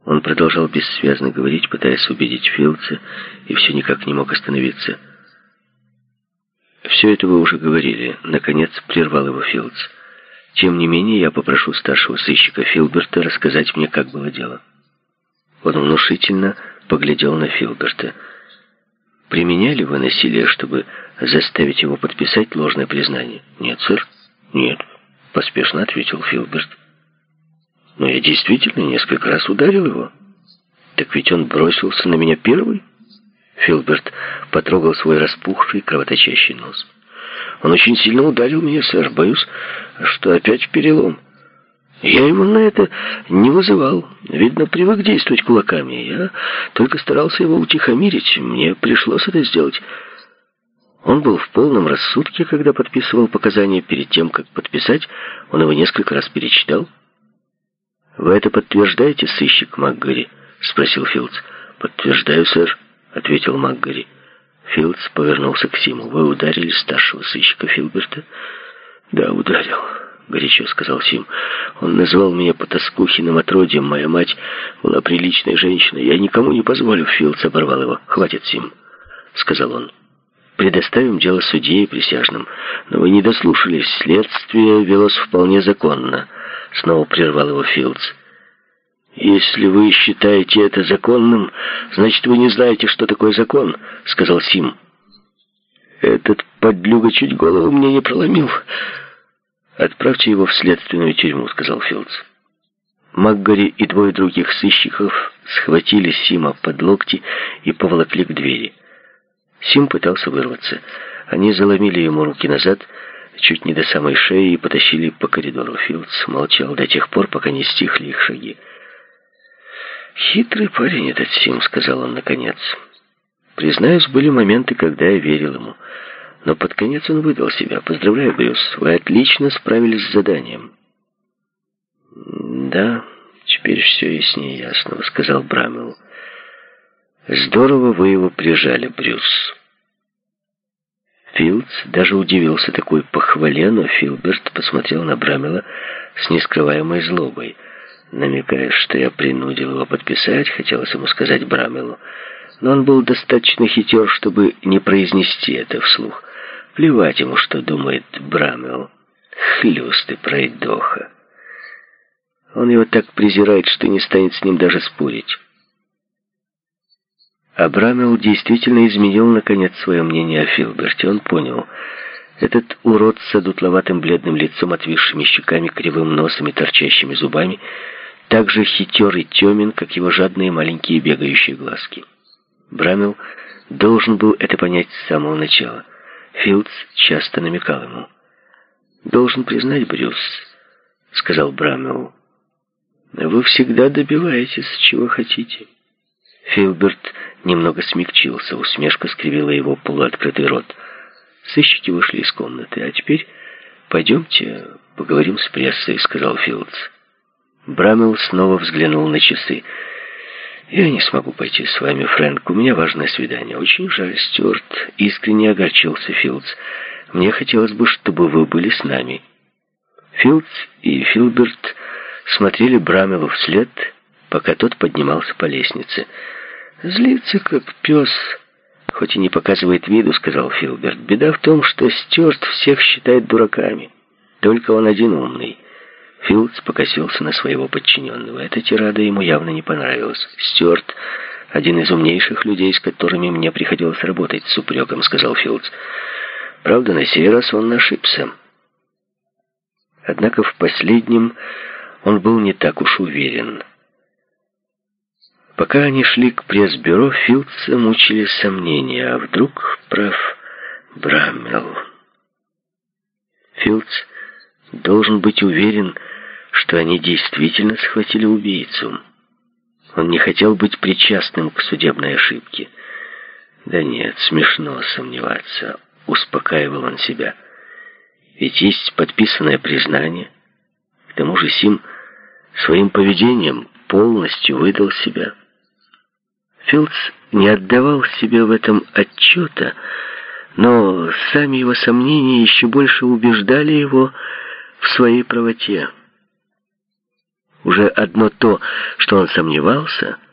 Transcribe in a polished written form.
Он продолжал бессвязно говорить, пытаясь убедить Филдса, и все никак не мог остановиться. «Все это вы уже говорили», — наконец прервал его Филдс. «Тем не менее, я попрошу старшего сыщика Филберта рассказать мне, как было дело». Он внушительно поглядел на Филберта. «Применяли вы насилие, чтобы заставить его подписать ложное признание?» «Нет, сэр». «Нет», — поспешно ответил Филберт. «Но я действительно несколько раз ударил его». «Так ведь он бросился на меня первый?» Филберт потрогал свой распухший, кровоточащий нос. «Он очень сильно ударил меня, сэр. Боюсь, что опять перелом. Я его на это не вызывал. Видно, привык действовать кулаками. Я только старался его утихомирить. Мне пришлось это сделать». Он был в полном рассудке, когда подписывал показания. Перед тем, как подписать, он его несколько раз перечитал. «Вы это подтверждаете, сыщик МакГэри?» — спросил Филдс. «Подтверждаю, сэр», — ответил МакГэри. Филдс повернулся к Симу. «Вы ударили старшего сыщика Филберта?» «Да, ударил», — горячо сказал Сим. «Он назвал меня потаскухиным отродьем. Моя мать была приличной женщиной. Я никому не позволю». Филдс оборвал его. «Хватит, Сим», — сказал он. «Предоставим дело судье и присяжным. Но вы не дослушались. Следствие велось вполне законно», — снова прервал его Филдс. «Если вы считаете это законным, значит, вы не знаете, что такое закон», — сказал Сим. «Этот подлюга чуть голову мне не проломил». «Отправьте его в следственную тюрьму», — сказал Филдс. МакГэри и двое других сыщиков схватили Сима под локти и поволокли к двери. Сим пытался вырваться. Они заломили ему руки назад, чуть не до самой шеи, и потащили по коридору. Филдс молчал до тех пор, пока не стихли их шаги. «Хитрый парень этот Сим», — сказал он наконец. «Признаюсь, были моменты, когда я верил ему. Но под конец он выдал себя. Поздравляю, Брюс, вы отлично справились с заданием». «Да, теперь все яснее ясного», — сказал Брамелл. «Здорово вы его прижали, Брюс». Филдс даже удивился такой похвале, но Филберт посмотрел на Брамелла с нескрываемой злобой. «Намекаешь, что я принудил его подписать», — хотелось ему сказать Брамеллу. Но он был достаточно хитер, чтобы не произнести это вслух. Плевать ему, что думает Брамелл. Хлюст и пройдоха. Он его так презирает, что не станет с ним даже спорить. А Брамелл действительно изменил, наконец, свое мнение о Филберте. Он понял, этот урод с одутловатым бледным лицом, отвисшими щеками, кривым носом и торчащими зубами, так же хитер и темен, как его жадные маленькие бегающие глазки. Брамелл должен был это понять с самого начала. Филдс часто намекал ему. «Должен признать, Брюс», — сказал Брамелл, — «вы всегда добиваетесь, чего хотите». Филберт немного смягчился, усмешка скривила его полуоткрытый рот. Сыщики вышли из комнаты. «А теперь пойдемте поговорим с прессой», — сказал Филдс. Брамелл снова взглянул на часы. «Я не смогу пойти с вами, Фрэнк. У меня важное свидание». «Очень жаль, Стюарт», — искренне огорчился Филдс. «Мне хотелось бы, чтобы вы были с нами». Филдс и Филберт смотрели Брамеллу вслед, пока тот поднимался по лестнице. «Злится, как пес, хоть и не показывает виду», — сказал Филберт. «Беда в том, что Стюарт всех считает дураками. Только он один умный». Филдс покосился на своего подчиненного. Эта тирада ему явно не понравилась. «Стюарт — один из умнейших людей, с которыми мне приходилось работать», — с упреком сказал Филдс. «Правда, на сей раз он ошибся». Однако в последнем он был не так уж уверен. Пока они шли к пресс-бюро, Филдса мучили сомнения, а вдруг прав Брамелл. Филдс должен быть уверен, что они действительно схватили убийцу. Он не хотел быть причастным к судебной ошибке. «Да нет, смешно сомневаться», — успокаивал он себя. «Ведь есть подписанное признание. К тому же Сим своим поведением полностью выдал себя». Филдс не отдавал себе в этом отчета, но сами его сомнения еще больше убеждали его в своей правоте. Уже одно то, что он сомневался,